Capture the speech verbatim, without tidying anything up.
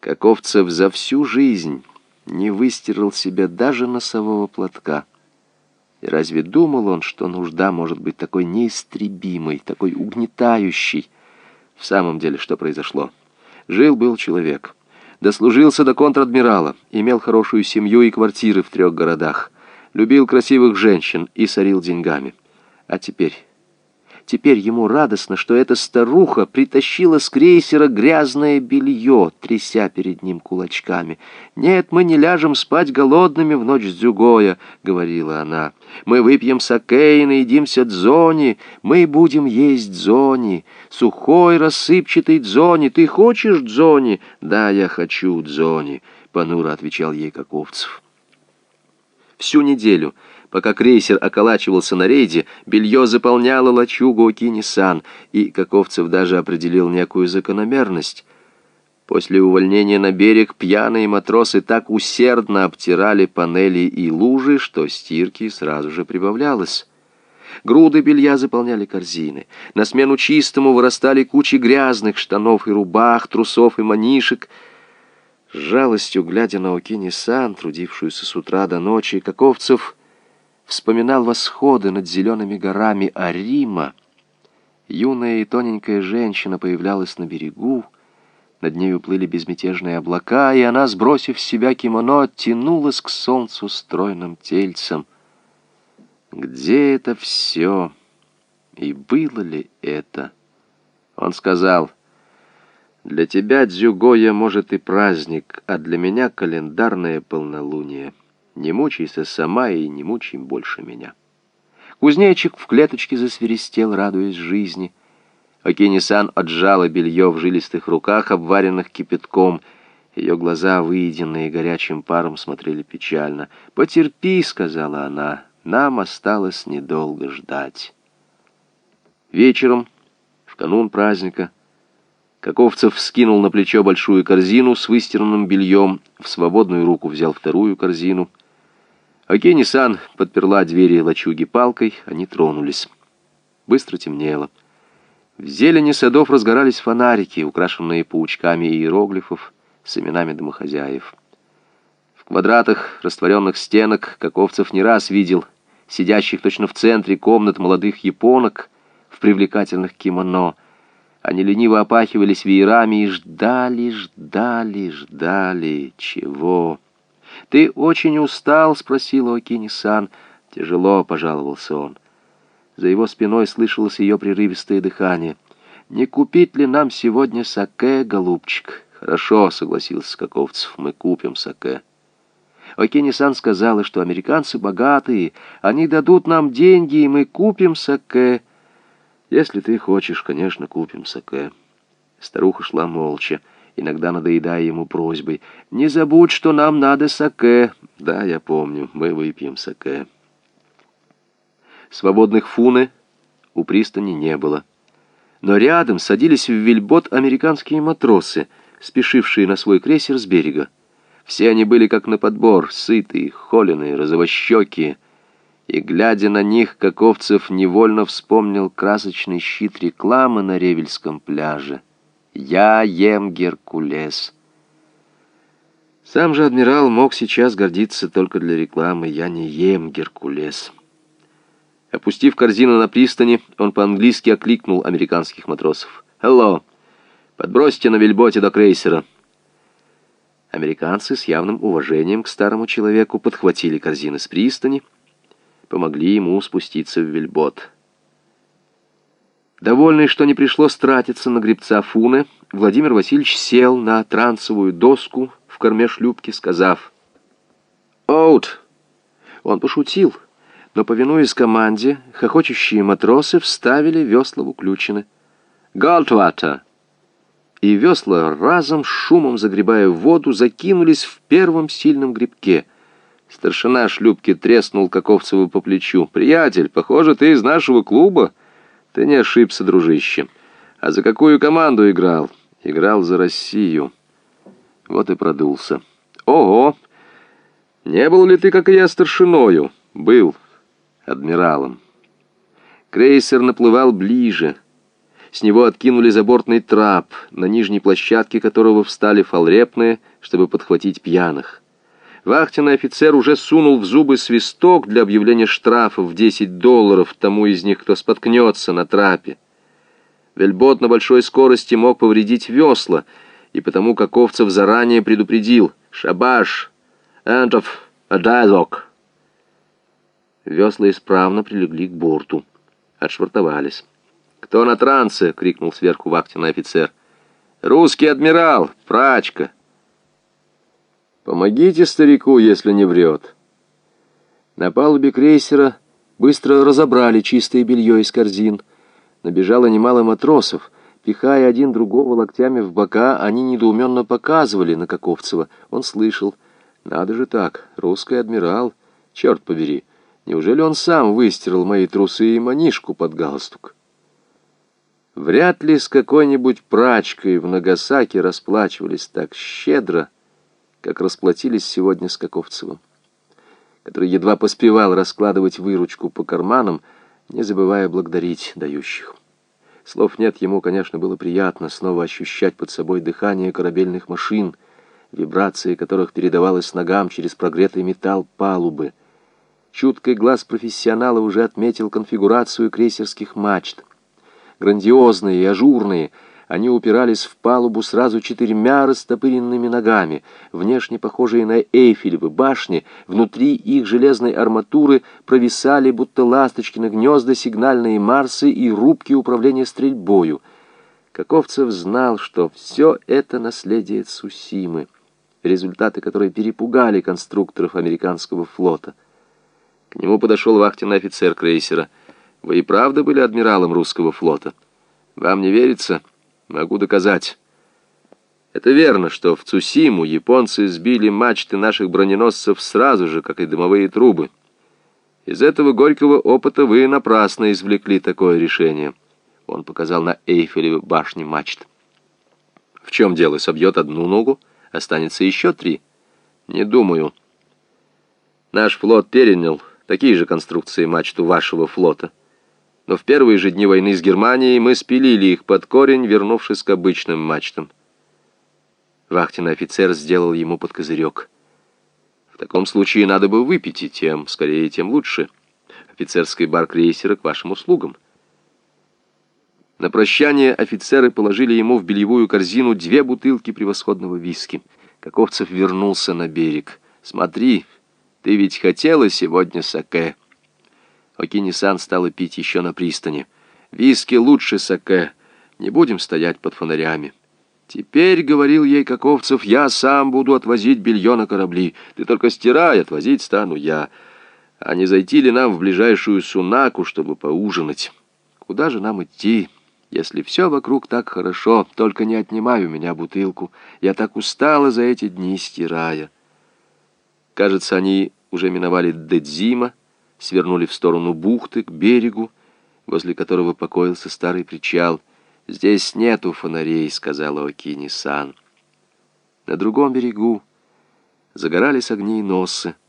Каковцев за всю жизнь не выстирал себе даже носового платка. И разве думал он, что нужда может быть такой неистребимой, такой угнетающей? В самом деле, что произошло? Жил-был человек, дослужился до контр-адмирала, имел хорошую семью и квартиры в трех городах, любил красивых женщин и сорил деньгами. А теперь... Теперь ему радостно, что эта старуха притащила с крейсера грязное белье, тряся перед ним кулачками. «Нет, мы не ляжем спать голодными в ночь дзюгоя», — говорила она. «Мы выпьем саке и наедимся дзони. Мы будем есть дзони. Сухой, рассыпчатый дзони. Ты хочешь дзони?» «Да, я хочу дзони», — понуро отвечал ей Каковцев. Всю неделю, пока крейсер околачивался на рейде, белье заполняло лачугу Окини-сан, и Каковцев даже определил некую закономерность. После увольнения на берег пьяные матросы так усердно обтирали панели и лужи, что стирки сразу же прибавлялось. Груды белья заполняли корзины. На смену чистому вырастали кучи грязных штанов и рубах, трусов и манишек. С жалостью, глядя на Окини-сан, трудившуюся с утра до ночи, Каковцев вспоминал восходы над зелеными горами Арима. Юная и тоненькая женщина появлялась на берегу, над нею плыли безмятежные облака, и она, сбросив с себя кимоно, тянулась к солнцу стройным тельцем. Где это все? И было ли это? Он сказал: «Для тебя дзюгоя, может, и праздник, а для меня календарное полнолуние. Не мучайся сама и не мучай больше меня». Кузнечик в клеточке засвиристел, радуясь жизни. Окини-сан отжала белье в жилистых руках, обваренных кипятком. Ее глаза, выеденные горячим паром, смотрели печально. «Потерпи», — сказала она, — «нам осталось недолго ждать». Вечером, в канун праздника, Каковцев вскинул на плечо большую корзину с выстиранным бельем, в свободную руку взял вторую корзину. Окини-сан подперла двери лачуги палкой, они тронулись. Быстро темнело. В зелени садов разгорались фонарики, украшенные паучками иероглифов с именами домохозяев. В квадратах растворенных стенок Каковцев не раз видел сидящих точно в центре комнат молодых японок в привлекательных кимоно. Они лениво опахивались веерами и ждали, ждали, ждали. Чего? «Ты очень устал?» — спросила Окини-сан. «Тяжело», — пожаловался он. За его спиной слышалось ее прерывистое дыхание. «Не купить ли нам сегодня саке, голубчик?» «Хорошо», — согласился Каковцев, — «мы купим саке». Окини-сан сказала, что американцы богатые, они дадут нам деньги, и мы купим саке. «Если ты хочешь, конечно, купим саке». Старуха шла молча, иногда надоедая ему просьбой: «Не забудь, что нам надо саке». «Да, я помню, мы выпьем саке». Свободных фуне у пристани не было. Но рядом садились в вельбот американские матросы, спешившие на свой крейсер с берега. Все они были как на подбор, сытые, холеные, розовощекие. И, глядя на них, Каковцев невольно вспомнил красочный щит рекламы на Ревельском пляже. «Я ем Геркулес». Сам же адмирал мог сейчас гордиться только для рекламы: «Я не ем Геркулес». Опустив корзину на пристани, он по-английски окликнул американских матросов: «Hello! Подбросьте на вельботе до крейсера». Американцы с явным уважением к старому человеку подхватили корзины с пристани, помогли ему спуститься в вельбот. Довольный, что не пришлось тратиться на гребца фуне, Владимир Васильевич сел на трансовую доску в корме шлюпки, сказав «Оут!». Он пошутил, но, повинуясь команде, хохочущие матросы вставили весла в уключины. «Голдватер!». И весла, разом шумом загребая в воду, закинулись в первом сильном гребке. Старшина шлюпки треснул Каковцеву по плечу. «Приятель, похоже, ты из нашего клуба». «Ты не ошибся, дружище. А за какую команду играл?» «Играл за Россию». Вот и продулся. «Ого! Не был ли ты, как и я, старшиною?» «Был адмиралом». Крейсер наплывал ближе. С него откинули забортный трап, на нижней площадке которого встали фалрепные, чтобы подхватить пьяных. Вахтенный офицер уже сунул в зубы свисток для объявления штрафов в десять долларов тому из них, кто споткнется на трапе. Вельбот на большой скорости мог повредить весла, и потому Каковцев заранее предупредил: «Шабаш! Энтов! Адайзок!» Весла исправно прилегли к борту. Отшвартовались. «Кто на трансе?» — крикнул сверху вахтенный офицер. «Русский адмирал! Прачка!» «Помогите старику, если не врет». На палубе крейсера быстро разобрали чистое белье из корзин. Набежало немало матросов. Пихая один другого локтями в бока, они недоуменно показывали на Каковцева. Он слышал: «Надо же так, русский адмирал, черт побери, неужели он сам выстирал мои трусы и манишку под галстук?» Вряд ли с какой-нибудь прачкой в Нагасаки расплачивались так щедро, как расплатились сегодня с Каковцевым, который едва поспевал раскладывать выручку по карманам, не забывая благодарить дающих. Слов нет, ему, конечно, было приятно снова ощущать под собой дыхание корабельных машин, вибрации которых передавалась ногам через прогретый металл палубы. Чуткий глаз профессионала уже отметил конфигурацию крейсерских мачт. Грандиозные и ажурные, они упирались в палубу сразу четырьмя растопыренными ногами, внешне похожие на Эйфелевы башни. Внутри их железной арматуры провисали, будто ласточкины гнезда, сигнальные марсы и рубки управления стрельбою. Каковцев знал, что все это наследие Цусимы, результаты которой перепугали конструкторов американского флота. К нему подошел вахтенный офицер крейсера. «Вы и правда были адмиралом русского флота? Вам не верится? Могу доказать. Это верно, что в Цусиму японцы сбили мачты наших броненосцев сразу же, как и дымовые трубы. Из этого горького опыта вы напрасно извлекли такое решение». Он показал на Эйфелевы башни мачт. «В чем дело? Собьет одну ногу, останется еще три?» «Не думаю. Наш флот перенял такие же конструкции мачт у вашего флота. Но в первые же дни войны с Германией мы спилили их под корень, вернувшись к обычным мачтам». Вахтенный офицер сделал ему под козырек. «В таком случае надо бы выпить, и тем скорее, тем лучше. Офицерский бар крейсера к вашим услугам». На прощание офицеры положили ему в бельевую корзину две бутылки превосходного виски. Каковцев вернулся на берег. «Смотри, ты ведь хотела сегодня саке». Окини-сан стала пить еще на пристани. «Виски лучше саке. Не будем стоять под фонарями». «Теперь, — говорил ей Каковцев, — я сам буду отвозить белье на корабли. Ты только стирай, отвозить стану я. А не зайти ли нам в ближайшую Сунаку, чтобы поужинать? Куда же нам идти, если все вокруг так хорошо? Только не отнимай у меня бутылку. Я так устала за эти дни, стирая». Кажется, они уже миновали Дэдзима, свернули в сторону бухты, к берегу, возле которого покоился старый причал. «Здесь нету фонарей», — сказала Окини-сан. На другом берегу загорались огни и носы.